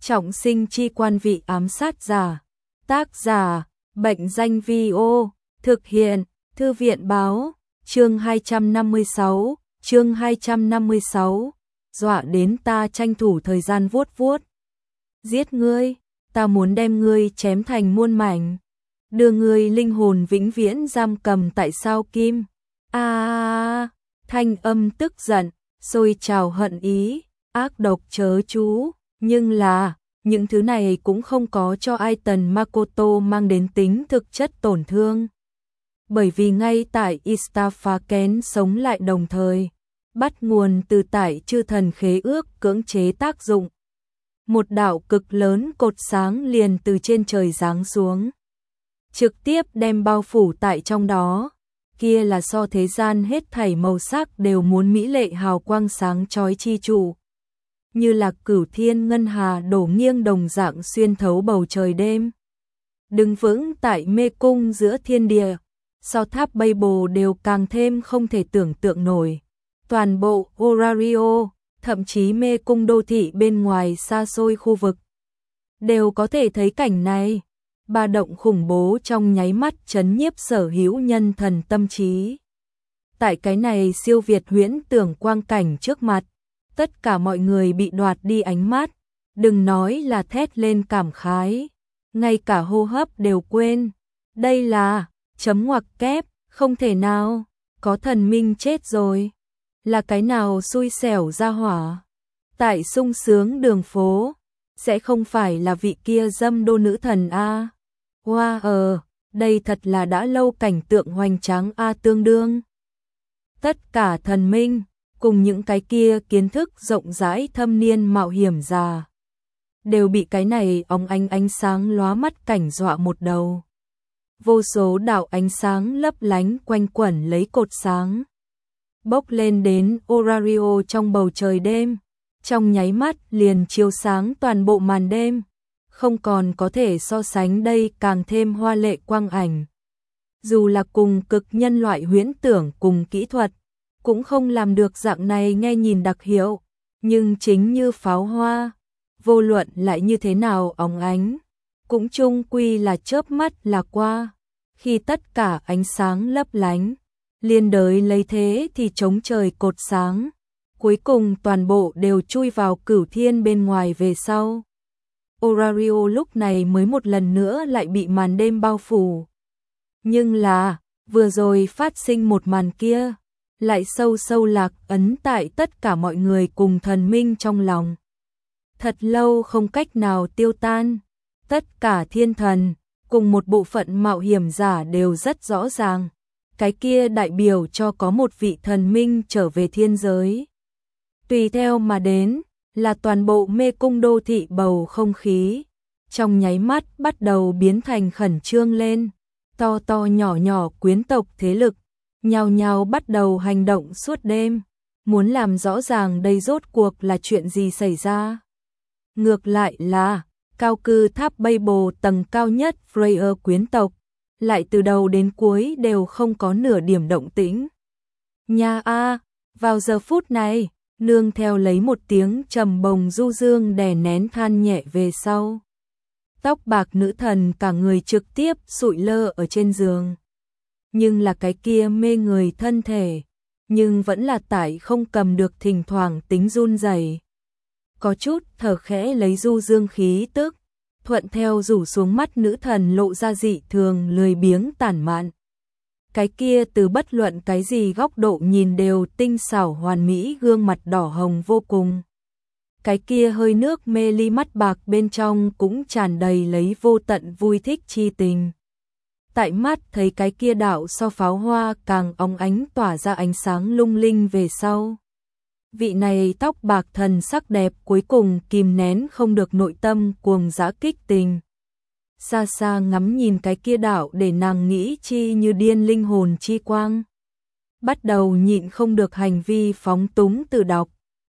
Trọng sinh chi quan vị ám sát giả. Tác giả, Bệnh danh Vi-ô, thực hiện, Thư viện báo, chương 256, dọa đến ta tranh thủ thời gian vuốt vuốt. Giết ngươi, ta muốn đem ngươi chém thành muôn mảnh, đưa ngươi linh hồn vĩnh viễn giam cầm tại sao kim. Thanh âm tức giận, sôi trào hận ý, ác độc chớ chú, nhưng là, những thứ này cũng không có cho Aiton Makoto mang đến tính thực chất tổn thương. Bởi vì ngay tại Istafaken sống lại đồng thời, bắt nguồn từ tại chư thần khế ước cưỡng chế tác dụng. Một đạo cực lớn cột sáng liền từ trên trời giáng xuống, trực tiếp đem bao phủ tại trong đó. Kia là so thế gian hết thảy màu sắc đều muốn mỹ lệ hào quang sáng chói chi trụ, như là cửu thiên ngân hà đổ nghiêng đồng dạng xuyên thấu bầu trời đêm. Đứng vững tại mê cung giữa thiên địa, so tháp Babel đều càng thêm không thể tưởng tượng nổi. Toàn bộ Orario, thậm chí mê cung đô thị bên ngoài xa xôi khu vực, đều có thể thấy cảnh này. Ba động khủng bố trong nháy mắt chấn nhiếp sở hữu nhân thần tâm trí. Tại cái này siêu việt huyễn tưởng quang cảnh trước mặt, tất cả mọi người bị đoạt đi ánh mắt, đừng nói là thét lên cảm khái, ngay cả hô hấp đều quên. Đây là chấm ngoặc kép, không thể nào, có thần minh chết rồi. Là cái nào xui xẻo ra hỏa, tại sung sướng đường phố, sẽ không phải là vị kia dâm đô nữ thần a. Wow, đây thật là đã lâu cảnh tượng hoành tráng a tương đương. Tất cả thần minh, cùng những cái kia kiến thức rộng rãi thâm niên mạo hiểm già, đều bị cái này óng ánh sáng lóa mắt cảnh dọa một đầu. Vô số đạo ánh sáng lấp lánh quanh quẩn lấy cột sáng, bốc lên đến Orario trong bầu trời đêm, trong nháy mắt liền chiếu sáng toàn bộ màn đêm. Không còn có thể so sánh đây càng thêm hoa lệ quang ảnh. Dù là cùng cực nhân loại huyễn tưởng cùng kỹ thuật, cũng không làm được dạng này nghe nhìn đặc hiệu, nhưng chính như pháo hoa, vô luận lại như thế nào óng ánh, cũng chung quy là chớp mắt là qua. Khi tất cả ánh sáng lấp lánh, liên đới lấy thế thì chống trời cột sáng, cuối cùng toàn bộ đều chui vào cửu thiên bên ngoài về sau. Orario lúc này mới một lần nữa lại bị màn đêm bao phủ. Nhưng là, vừa rồi phát sinh một màn kia, lại sâu sâu lạc ấn tại tất cả mọi người cùng thần minh trong lòng. Thật lâu không cách nào tiêu tan, tất cả thiên thần, cùng một bộ phận mạo hiểm giả đều rất rõ ràng. Cái kia đại biểu cho có một vị thần minh trở về thiên giới. Tùy theo mà đến, là toàn bộ mê cung đô thị bầu không khí, trong nháy mắt bắt đầu biến thành khẩn trương lên. To to nhỏ nhỏ quyến tộc thế lực, nhao nhao bắt đầu hành động suốt đêm, muốn làm rõ ràng đây rốt cuộc là chuyện gì xảy ra. Ngược lại là, cao cư tháp Babel tầng cao nhất Freya quyến tộc, lại từ đầu đến cuối đều không có nửa điểm động tĩnh. Nha a, vào giờ phút này, nương theo lấy một tiếng trầm bồng du dương đè nén than nhẹ về sau. Tóc bạc nữ thần cả người trực tiếp sụi lơ ở trên giường. Nhưng là cái kia mê người thân thể, nhưng vẫn là tại không cầm được thỉnh thoảng tính run rẩy. Có chút thở khẽ lấy du dương khí tức, thuận theo rủ xuống mắt nữ thần lộ ra dị thường lười biếng tản mạn. Cái kia từ bất luận cái gì góc độ nhìn đều tinh xảo hoàn mỹ gương mặt đỏ hồng vô cùng. Cái kia hơi nước mê ly mắt bạc bên trong cũng tràn đầy lấy vô tận vui thích chi tình. Tại mắt thấy cái kia đạo so pháo hoa càng óng ánh tỏa ra ánh sáng lung linh về sau. Vị này tóc bạc thần sắc đẹp cuối cùng kìm nén không được nội tâm cuồng dã kích tình. Xa xa ngắm nhìn cái kia đạo để nàng nghĩ chi như điên linh hồn chi quang. Bắt đầu nhịn không được hành vi phóng túng tự đọc.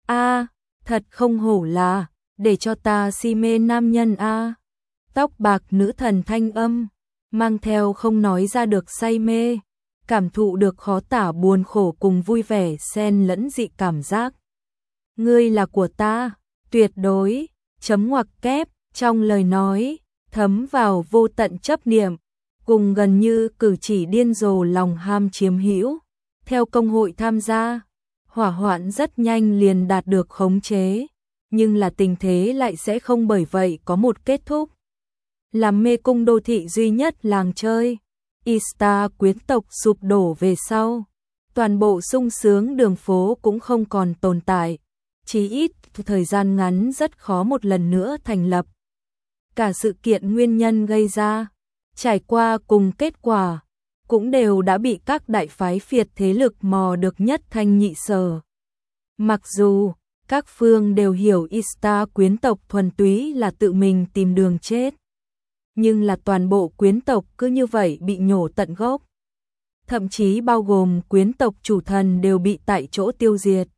Thật không hổ là, để cho ta si mê nam nhân a. Tóc bạc nữ thần thanh âm, mang theo không nói ra được say mê, cảm thụ được khó tả buồn khổ cùng vui vẻ xen lẫn dị cảm giác. Ngươi là của ta, tuyệt đối, chấm ngoặc kép, trong lời nói, thấm vào vô tận chấp niệm, cùng gần như cử chỉ điên rồ lòng ham chiếm hữu. Theo công hội tham gia, hỏa hoạn rất nhanh liền đạt được khống chế, nhưng là tình thế lại sẽ không bởi vậy có một kết thúc. Làm mê cung đô thị duy nhất làng chơi, Ista quyến tộc sụp đổ về sau, toàn bộ sung sướng đường phố cũng không còn tồn tại, chí ít thời gian ngắn rất khó một lần nữa thành lập. Cả sự kiện nguyên nhân gây ra, trải qua cùng kết quả, cũng đều đã bị các đại phái phiệt thế lực mò được nhất thanh nhị sở. Mặc dù các phương đều hiểu Ista quyến tộc thuần túy là tự mình tìm đường chết, nhưng là toàn bộ quyến tộc cứ như vậy bị nhổ tận gốc. Thậm chí bao gồm quyến tộc chủ thần đều bị tại chỗ tiêu diệt.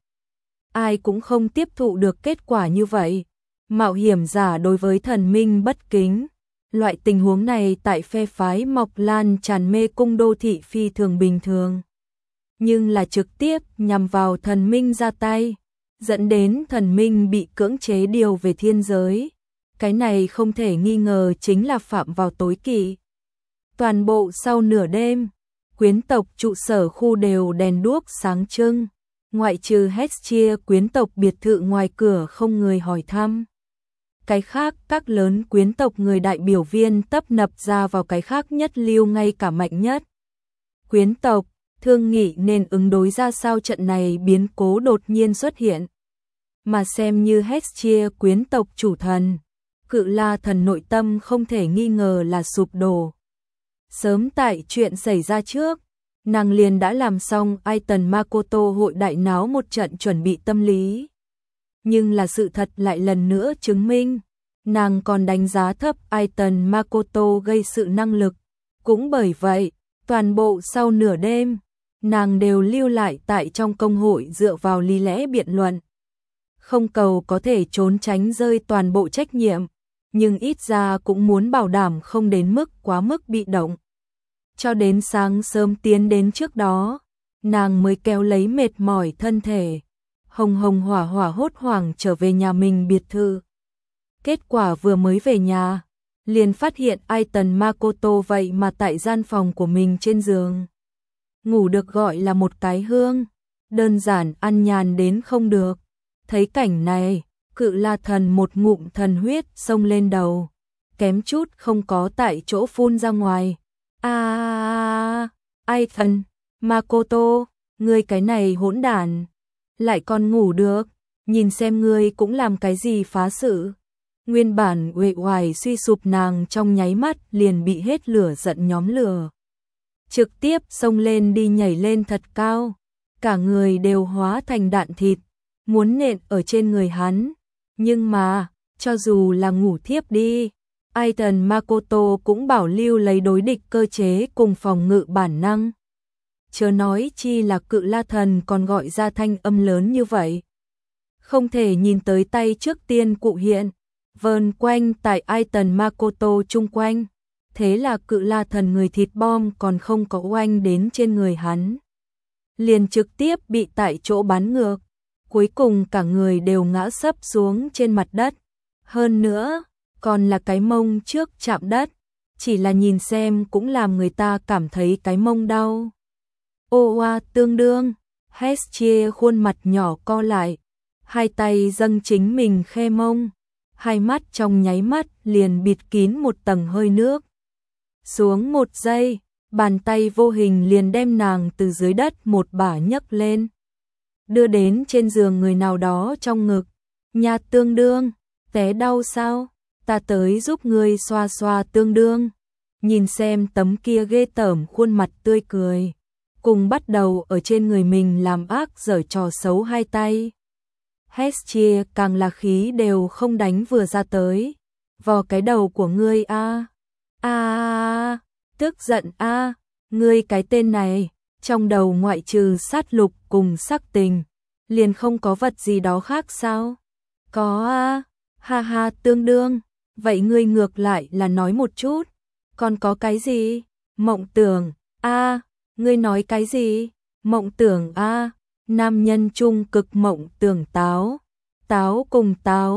Ai cũng không tiếp thụ được kết quả như vậy. Mạo hiểm giả đối với thần minh bất kính. Loại tình huống này tại phe phái mọc lan tràn mê cung đô thị phi thường bình thường. Nhưng là trực tiếp nhằm vào thần minh ra tay, dẫn đến thần minh bị cưỡng chế điều về thiên giới. Cái này không thể nghi ngờ chính là phạm vào tối kỵ. Toàn bộ sau nửa đêm, quyến tộc trụ sở khu đều đèn đuốc sáng trưng, ngoại trừ Hestia quyến tộc biệt thự ngoài cửa không người hỏi thăm. Cái khác các lớn quyến tộc người đại biểu viên tấp nập ra vào cái khác nhất lưu ngay cả mạnh nhất. Quyến tộc, thương nghị nên ứng đối ra sao trận này biến cố đột nhiên xuất hiện. Mà xem như Hestia quyến tộc chủ thần, Cự La thần nội tâm không thể nghi ngờ là sụp đổ. Sớm tại chuyện xảy ra trước, nàng liền đã làm xong Aiton Makoto hội đại náo một trận chuẩn bị tâm lý. Nhưng là sự thật lại lần nữa chứng minh, nàng còn đánh giá thấp Aiton Makoto gây sự năng lực. Cũng bởi vậy, toàn bộ sau nửa đêm, nàng đều lưu lại tại trong công hội dựa vào lý lẽ biện luận. Không cầu có thể trốn tránh rơi toàn bộ trách nhiệm, nhưng ít ra cũng muốn bảo đảm không đến mức quá mức bị động. Cho đến sáng sớm tiến đến trước đó, nàng mới kéo lấy mệt mỏi thân thể, hồng hồng hỏa hỏa hốt hoảng trở về nhà mình biệt thự. Kết quả vừa mới về nhà, liền phát hiện Aiton Makoto vậy mà tại gian phòng của mình trên giường. Ngủ được gọi là một cái hương, đơn giản ăn nhàn đến không được. Thấy cảnh này, Cự La thần một ngụm thần huyết xông lên đầu, kém chút không có tại chỗ phun ra ngoài. Aiton Makoto, ngươi cái này hỗn đản, lại còn ngủ được, nhìn xem ngươi cũng làm cái gì phá sự. Nguyên bản uể oải suy sụp nàng trong nháy mắt liền bị hết lửa giận nhóm lửa. Trực tiếp xông lên đi nhảy lên thật cao, cả người đều hóa thành đạn thịt, muốn nện ở trên người hắn. Nhưng mà, cho dù là ngủ thiếp đi, Aiton Makoto cũng bảo lưu lấy đối địch cơ chế cùng phòng ngự bản năng. Chớ nói chi là Cự La thần còn gọi ra thanh âm lớn như vậy. Không thể nhìn tới tay trước tiên cụ hiện, vờn quanh tại Aiton Makoto chung quanh. Thế là Cự La thần người thịt bom còn không có oanh đến trên người hắn, liền trực tiếp bị tại chỗ bắn ngược. Cuối cùng cả người đều ngã sấp xuống trên mặt đất. Hơn nữa, còn là cái mông trước chạm đất. Chỉ là nhìn xem cũng làm người ta cảm thấy cái mông đau. Oa tương đương, Hestia khuôn mặt nhỏ co lại, hai tay dâng chính mình khe mông, hai mắt trong nháy mắt liền bịt kín một tầng hơi nước. Xuống một giây, bàn tay vô hình liền đem nàng từ dưới đất một bả nhấc lên, đưa đến trên giường người nào đó trong ngực. Nhà tương đương, té đau sao? Ta tới giúp ngươi xoa xoa tương đương. Nhìn xem tấm kia ghê tởm khuôn mặt tươi cười, cùng bắt đầu ở trên người mình làm ác giở trò xấu hai tay. Hestia càng là khí đều không đánh vừa ra tới. Vò cái đầu của ngươi tức giận ngươi cái tên này, trong đầu ngoại trừ sát lục cùng sắc tình, liền không có vật gì đó khác sao? Có ha ha tương đương, vậy ngươi ngược lại là nói một chút, còn có cái gì? Mộng tưởng, ngươi nói cái gì? Mộng tưởng nam nhân chung cực mộng tưởng táo, táo cùng táo,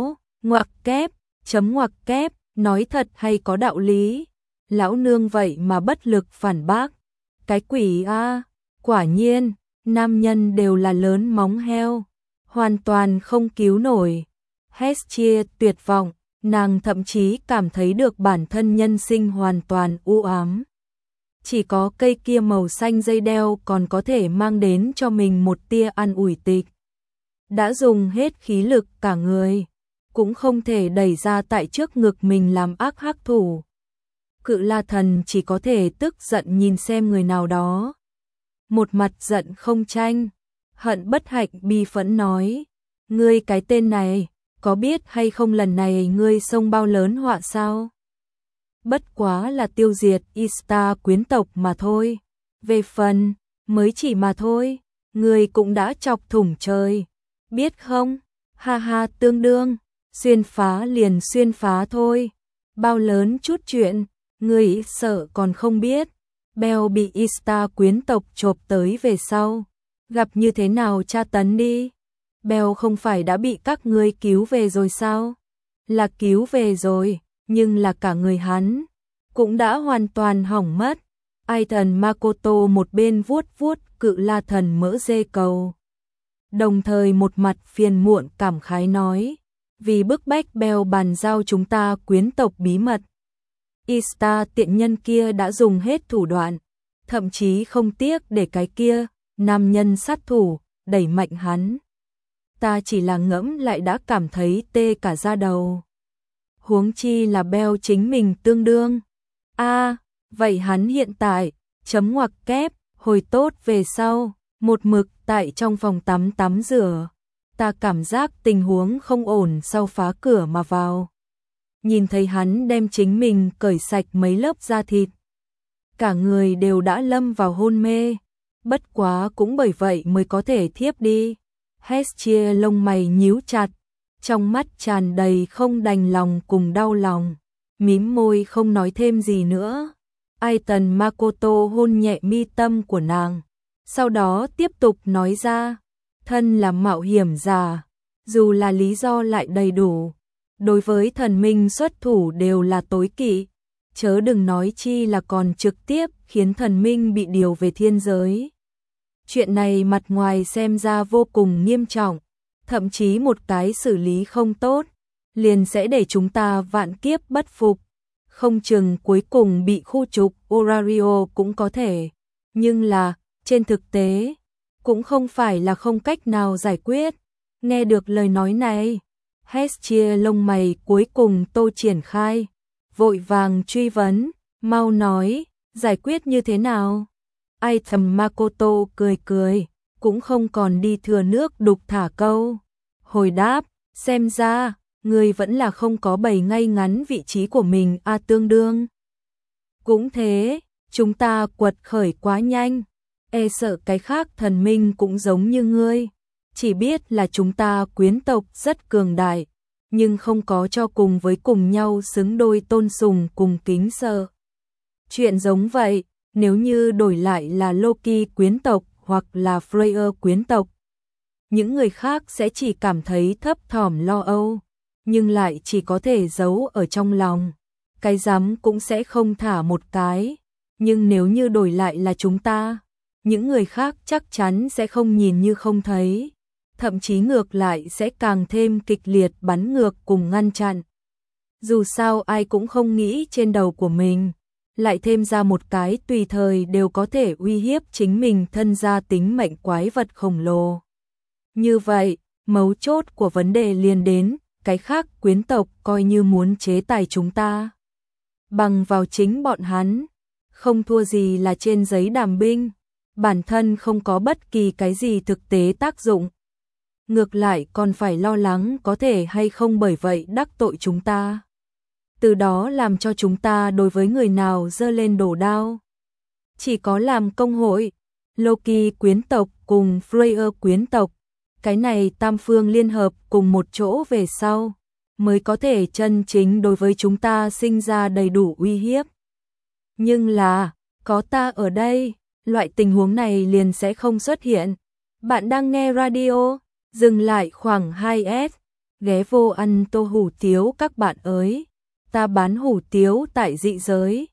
Ngoặc kép, chấm ngoặc kép, nói thật hay có đạo lý. Lão nương vậy mà bất lực phản bác. Cái quỷ a, quả nhiên, nam nhân đều là lớn móng heo, hoàn toàn không cứu nổi. Hestia tuyệt vọng, nàng thậm chí cảm thấy được bản thân nhân sinh hoàn toàn u ám. Chỉ có cây kia màu xanh dây đeo còn có thể mang đến cho mình một tia an ủi tịch. Đã dùng hết khí lực cả người, cũng không thể đẩy ra tại trước ngực mình làm ác hắc thủ. Cự La Thần chỉ có thể tức giận nhìn xem người nào đó. Một mặt giận không tranh, hận bất hạnh bi phẫn nói, ngươi cái tên này, có biết hay không lần này ngươi xông bao lớn họa sao? Bất quá là tiêu diệt Ista quyến tộc mà thôi. Về phần, mới chỉ mà thôi, ngươi cũng đã chọc thủng trời. Biết không? Ha ha, tương đương, xuyên phá liền xuyên phá thôi. Bao lớn chút chuyện, ngươi sợ còn không biết. Bell bị Ista quyến tộc chộp tới về sau, gặp như thế nào tra tấn đi. Bell không phải đã bị các ngươi cứu về rồi sao? Là cứu về rồi, nhưng là cả người hắn cũng đã hoàn toàn hỏng mất. Aiton Makoto một bên vuốt vuốt Cự La Thần mỡ dê cầu, đồng thời một mặt phiền muộn cảm khái nói, vì bức bách Bell bàn giao chúng ta quyến tộc bí mật. Ista tiện nhân kia đã dùng hết thủ đoạn, thậm chí không tiếc để cái kia nam nhân sát thủ đẩy mạnh hắn. Ta chỉ là ngẫm lại đã cảm thấy tê cả da đầu. Huống chi là Bell chính mình tương đương. Vậy hắn hiện tại, chấm ngoặc kép, hồi tốt về sau, một mực tại trong phòng tắm rửa. Ta cảm giác tình huống không ổn sau phá cửa mà vào. Nhìn thấy hắn đem chính mình cởi sạch mấy lớp da thịt. Cả người đều đã lâm vào hôn mê. Bất quá cũng bởi vậy mới có thể thiếp đi. Hestia lông mày nhíu chặt, trong mắt tràn đầy không đành lòng cùng đau lòng, mím môi không nói thêm gì nữa. Aiton Makoto hôn nhẹ mi tâm của nàng, sau đó tiếp tục nói ra, thân là mạo hiểm giả, dù là lý do lại đầy đủ, đối với thần minh xuất thủ đều là tối kỵ, chớ đừng nói chi là còn trực tiếp khiến thần minh bị điều về thiên giới. Chuyện này mặt ngoài xem ra vô cùng nghiêm trọng, thậm chí một cái xử lý không tốt, liền sẽ để chúng ta vạn kiếp bất phục. Không chừng cuối cùng bị khu trục Orario cũng có thể, nhưng là, trên thực tế, cũng không phải là không cách nào giải quyết. Nghe được lời nói này, Hestia lông mày cuối cùng tô triển khai, vội vàng truy vấn, mau nói, giải quyết như thế nào? Aiton Makoto cười cười, cũng không còn đi thừa nước đục thả câu. Hồi đáp, xem ra, người vẫn là không có bày ngay ngắn vị trí của mình tương đương. Cũng thế, chúng ta quật khởi quá nhanh, e sợ cái khác thần minh cũng giống như ngươi. Chỉ biết là chúng ta quyến tộc rất cường đại, nhưng không có cho cùng với cùng nhau xứng đôi tôn sùng cùng kính sợ. Chuyện giống vậy, nếu như đổi lại là Loki quyến tộc hoặc là Freyr quyến tộc, những người khác sẽ chỉ cảm thấy thấp thỏm lo âu, nhưng lại chỉ có thể giấu ở trong lòng. Cái rắm cũng sẽ không thả một cái, nhưng nếu như đổi lại là chúng ta, những người khác chắc chắn sẽ không nhìn như không thấy, thậm chí ngược lại sẽ càng thêm kịch liệt bắn ngược cùng ngăn chặn. Dù sao ai cũng không nghĩ trên đầu của mình lại thêm ra một cái tùy thời đều có thể uy hiếp chính mình thân gia tính mệnh quái vật khổng lồ. Như vậy, mấu chốt của vấn đề liền đến, cái khác quyến tộc coi như muốn chế tài chúng ta. Bằng vào chính bọn hắn, không thua gì là trên giấy đàm binh, bản thân không có bất kỳ cái gì thực tế tác dụng. Ngược lại còn phải lo lắng có thể hay không bởi vậy đắc tội chúng ta. Từ đó làm cho chúng ta đối với người nào giơ lên đổ đao. Chỉ có làm công hội, Loki quyến tộc cùng Freyr quyến tộc, cái này tam phương liên hợp cùng một chỗ về sau, mới có thể chân chính đối với chúng ta sinh ra đầy đủ uy hiếp. Nhưng là, có ta ở đây, loại tình huống này liền sẽ không xuất hiện. Bạn đang nghe radio, dừng lại khoảng 2S, ghé vô ăn tô hủ tiếu các bạn ơi. Ta bán hủ tiếu tại dị giới,